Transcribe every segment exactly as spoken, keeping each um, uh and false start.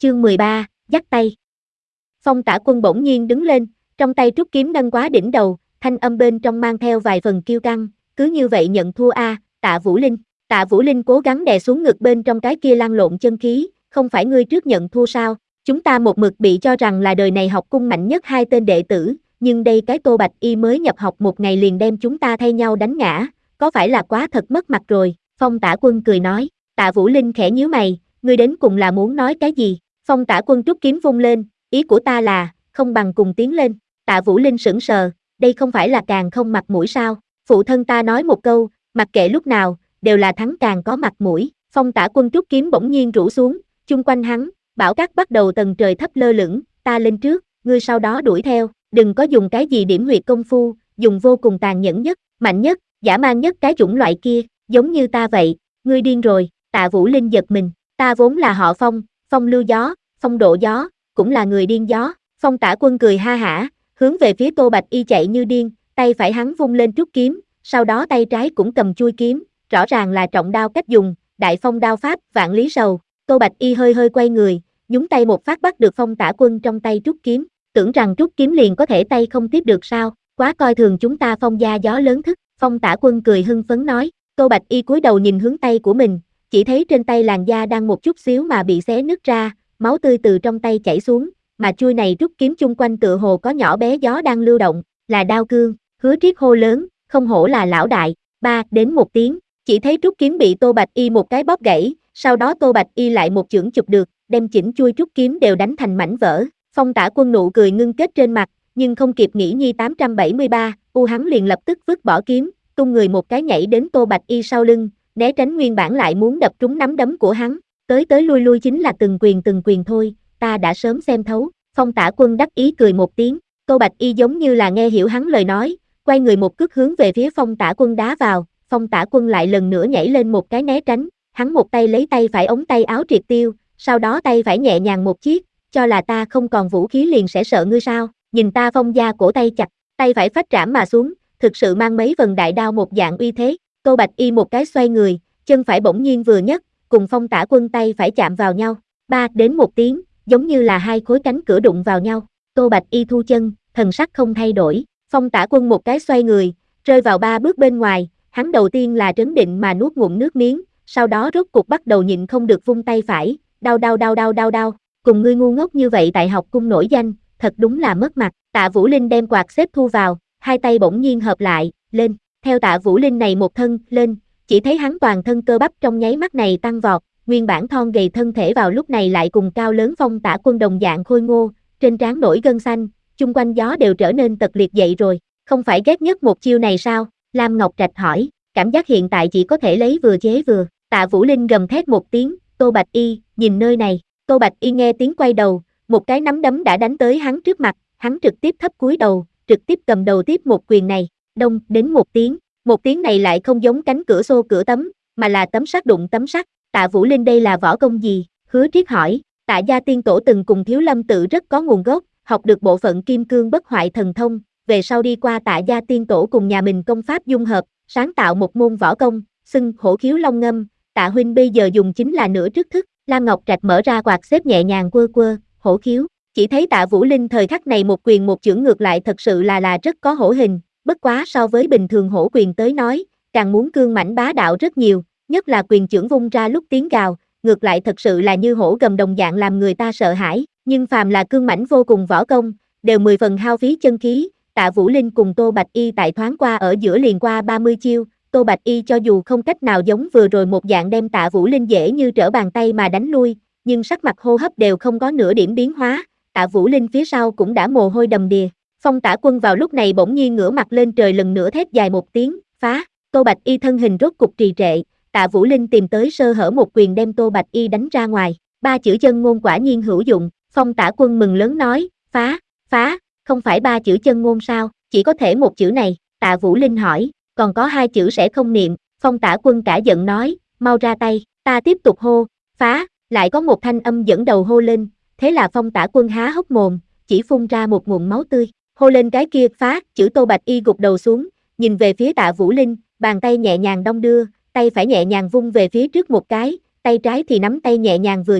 Chương mười ba, dắt tay. Phong Tả Quân bỗng nhiên đứng lên, trong tay trúc kiếm nâng quá đỉnh đầu, thanh âm bên trong mang theo vài phần kiêu căng, cứ như vậy nhận thua a, à, Tạ Vũ Linh. Tạ Vũ Linh cố gắng đè xuống ngực bên trong cái kia lăn lộn chân khí, không phải ngươi trước nhận thua sao? Chúng ta một mực bị cho rằng là đời này học cung mạnh nhất hai tên đệ tử, nhưng đây cái Tô Bạch Y mới nhập học một ngày liền đem chúng ta thay nhau đánh ngã, có phải là quá thật mất mặt rồi? Phong Tả Quân cười nói. Tạ Vũ Linh khẽ nhíu mày, ngươi đến cùng là muốn nói cái gì? Phong Tả Quân trúc kiếm vung lên, ý của ta là, không bằng cùng tiến lên. Tạ Vũ Linh sững sờ, đây không phải là càng không mặt mũi sao? Phụ thân ta nói một câu, mặc kệ lúc nào, đều là thắng càng có mặt mũi. Phong Tả Quân trúc kiếm bỗng nhiên rũ xuống, chung quanh hắn, bão cát bắt đầu tầng trời thấp lơ lửng, ta lên trước, ngươi sau đó đuổi theo, đừng có dùng cái gì điểm huyệt công phu, dùng vô cùng tàn nhẫn nhất, mạnh nhất, dã man nhất cái chủng loại kia, giống như ta vậy, ngươi điên rồi. Tạ Vũ Linh giật mình, ta vốn là họ Phong, Phong lưu gió, Phong độ gió, cũng là người điên gió. Phong Tả Quân cười ha hả, hướng về phía Tô Bạch Y chạy như điên, tay phải hắn vung lên trúc kiếm, sau đó tay trái cũng cầm chui kiếm, rõ ràng là trọng đao cách dùng, đại phong đao pháp, vạn lý sầu. Tô Bạch Y hơi hơi quay người, nhúng tay một phát bắt được Phong Tả Quân trong tay trúc kiếm, tưởng rằng trúc kiếm liền có thể tay không tiếp được sao, quá coi thường chúng ta Phong gia gió lớn thức. Phong Tả Quân cười hưng phấn nói. Tô Bạch Y cúi đầu nhìn hướng tay của mình, chỉ thấy trên tay làn da đang một chút xíu mà bị xé nứt ra, máu tươi từ trong tay chảy xuống, mà chuôi này trúc kiếm chung quanh tựa hồ có nhỏ bé gió đang lưu động, là đao cương. Hứa Triết hô lớn, không hổ là lão đại. Ba đến một tiếng, chỉ thấy trúc kiếm bị Tô Bạch Y một cái bóp gãy, sau đó Tô Bạch Y lại một chưởng chụp được, đem chỉnh chuôi trúc kiếm đều đánh thành mảnh vỡ. Phong Tả Quân nụ cười ngưng kết trên mặt, nhưng không kịp nghĩ nhi tám trăm bảy mươi ba, u hắn liền lập tức vứt bỏ kiếm, tung người một cái nhảy đến Tô Bạch Y sau lưng, né tránh nguyên bản lại muốn đập trúng nắm đấm của hắn, tới tới lui lui chính là từng quyền từng quyền thôi, ta đã sớm xem thấu. Phong Tả Quân đắc ý cười một tiếng, Tô Bạch Y giống như là nghe hiểu hắn lời nói, quay người một cước hướng về phía Phong Tả Quân đá vào, Phong Tả Quân lại lần nữa nhảy lên một cái né tránh, hắn một tay lấy tay phải ống tay áo triệt tiêu, sau đó tay phải nhẹ nhàng một chiếc, cho là ta không còn vũ khí liền sẽ sợ ngươi sao? Nhìn ta Phong gia cổ tay chặt, tay phải phách trảm mà xuống, thực sự mang mấy vần đại đao một dạng uy thế. Tô Bạch Y một cái xoay người, chân phải bỗng nhiên vừa nhấc, cùng Phong Tả Quân tay phải chạm vào nhau. Ba đến một tiếng, giống như là hai khối cánh cửa đụng vào nhau. Tô Bạch Y thu chân, thần sắc không thay đổi. Phong Tả Quân một cái xoay người, rơi vào ba bước bên ngoài, hắn đầu tiên là trấn định mà nuốt ngụm nước miếng, sau đó rốt cục bắt đầu nhịn không được vung tay phải, đau đau đau đau đau đau, cùng ngươi ngu ngốc như vậy tại học cung nổi danh, thật đúng là mất mặt. Tạ Vũ Linh đem quạt xếp thu vào, hai tay bỗng nhiên hợp lại, lên, theo Tạ Vũ Linh này một thân, lên, chỉ thấy hắn toàn thân cơ bắp trong nháy mắt này tăng vọt, nguyên bản thon gầy thân thể vào lúc này lại cùng cao lớn Phong Tả Quân đồng dạng khôi ngô, trên trán nổi gân xanh, chung quanh gió đều trở nên tật liệt dậy rồi, không phải ghét nhất một chiêu này sao? Lam Ngọc Trạch hỏi, cảm giác hiện tại chỉ có thể lấy vừa chế vừa. Tạ Vũ Linh gầm thét một tiếng, Tô Bạch Y, nhìn nơi này. Tô Bạch Y nghe tiếng quay đầu, một cái nắm đấm đã đánh tới hắn trước mặt, hắn trực tiếp thấp cúi đầu, trực tiếp cầm đầu tiếp một quyền này, đông đến một tiếng, một tiếng này lại không giống cánh cửa xô cửa tấm, mà là tấm sắt đụng tấm sắt. Tạ Vũ Linh đây là võ công gì? Hứa Triết hỏi. Tạ gia tiên tổ từng cùng Thiếu Lâm tự rất có nguồn gốc, học được bộ phận kim cương bất hoại thần thông, về sau đi qua Tạ gia tiên tổ cùng nhà mình công pháp dung hợp, sáng tạo một môn võ công, xưng hổ khiếu long ngâm. Tạ huynh bây giờ dùng chính là nửa trước thức. Lam Ngọc Trạch mở ra quạt xếp nhẹ nhàng quơ quơ, hổ khiếu. Chỉ thấy Tạ Vũ Linh thời khắc này một quyền một chưởng ngược lại thật sự là là rất có hổ hình, bất quá so với bình thường hổ quyền tới nói, càng muốn cương mãnh bá đạo rất nhiều, nhất là quyền chưởng vung ra lúc tiếng gào, ngược lại thật sự là như hổ gầm đồng dạng làm người ta sợ hãi, nhưng phàm là cương mãnh vô cùng võ công, đều mười phần hao phí chân khí. Tạ Vũ Linh cùng Tô Bạch Y tại thoáng qua ở giữa liền qua ba mươi chiêu, Tô Bạch Y cho dù không cách nào giống vừa rồi một dạng đem Tạ Vũ Linh dễ như trở bàn tay mà đánh lui, nhưng sắc mặt hô hấp đều không có nửa điểm biến hóa, Tạ Vũ Linh phía sau cũng đã mồ hôi đầm đìa. Phong Tả Quân vào lúc này bỗng nhiên ngửa mặt lên trời lần nữa thét dài một tiếng, phá. Tô Bạch Y thân hình rốt cục trì trệ, Tạ Vũ Linh tìm tới sơ hở một quyền đem Tô Bạch Y đánh ra ngoài, ba chữ chân ngôn quả nhiên hữu dụng. Phong Tả Quân mừng lớn nói, phá, phá, không phải ba chữ chân ngôn sao, chỉ có thể một chữ này. Tạ Vũ Linh hỏi, còn có hai chữ sẽ không niệm. Phong Tả Quân cả giận nói, mau ra tay. Ta tiếp tục hô, phá, lại có một thanh âm dẫn đầu hô lên, thế là Phong Tả Quân há hốc mồm, chỉ phun ra một nguồn máu tươi, hô lên cái kia phá, chữ Tô Bạch Y gục đầu xuống, nhìn về phía Tạ Vũ Linh, bàn tay nhẹ nhàng đong đưa, tay phải nhẹ nhàng vung về phía trước một cái, tay trái thì nắm tay nhẹ nhàng vừa nhấc,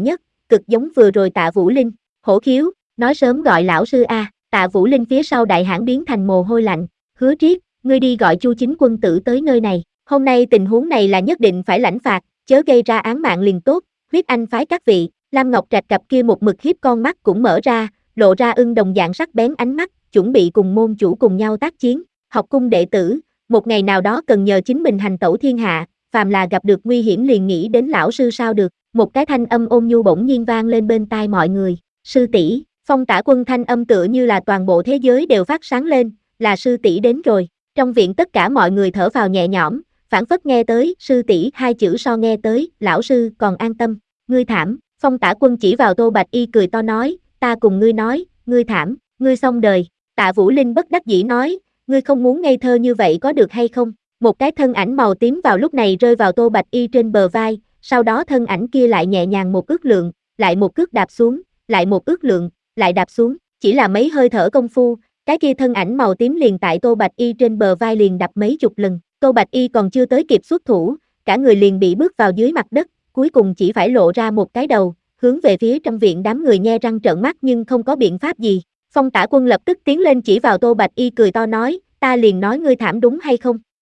cực giống vừa rồi Tạ Vũ Linh. Hổ khiếu, nói sớm gọi lão sư a. Tạ Vũ Linh phía sau đại hãn biến thành mồ hôi lạnh. Hứa Triết, ngươi đi gọi Chu Chính Quân tử tới nơi này. Hôm nay tình huống này là nhất định phải lãnh phạt, chớ gây ra án mạng liền tốt. Huyết Anh phái các vị. Lam Ngọc Trạch cặp kia một mực hiếp con mắt cũng mở ra, lộ ra ưng đồng dạng sắc bén ánh mắt, chuẩn bị cùng môn chủ cùng nhau tác chiến. Học cung đệ tử, một ngày nào đó cần nhờ chính mình hành tẩu thiên hạ, phàm là gặp được nguy hiểm liền nghĩ đến lão sư sao được. Một cái thanh âm ôn nhu bỗng nhiên vang lên bên tai mọi người. Sư tỷ, Phong Tả Quân thanh âm tựa như là toàn bộ thế giới đều phát sáng lên, là sư tỷ đến rồi. Trong viện tất cả mọi người thở vào nhẹ nhõm, phảng phất nghe tới sư tỷ hai chữ so nghe tới, lão sư còn an tâm. Ngươi thảm, Phong Tả Quân chỉ vào Tô Bạch Y cười to nói, ta cùng ngươi nói, ngươi thảm, ngươi xong đời. Tạ Vũ Linh bất đắc dĩ nói, ngươi không muốn ngây thơ như vậy có được hay không? Một cái thân ảnh màu tím vào lúc này rơi vào Tô Bạch Y trên bờ vai, sau đó thân ảnh kia lại nhẹ nhàng một ước lượng, lại một cước đạp xuống, lại một ước lượng, lại đạp xuống, chỉ là mấy hơi thở công phu, cái kia thân ảnh màu tím liền tại Tô Bạch Y trên bờ vai liền đập mấy chục lần. Tô Bạch Y còn chưa tới kịp xuất thủ, cả người liền bị bước vào dưới mặt đất, cuối cùng chỉ phải lộ ra một cái đầu, hướng về phía trong viện đám người nhe răng trợn mắt nhưng không có biện pháp gì. Phong Tả Quân lập tức tiến lên chỉ vào Tô Bạch Y cười to nói, ta liền nói ngươi thảm đúng hay không?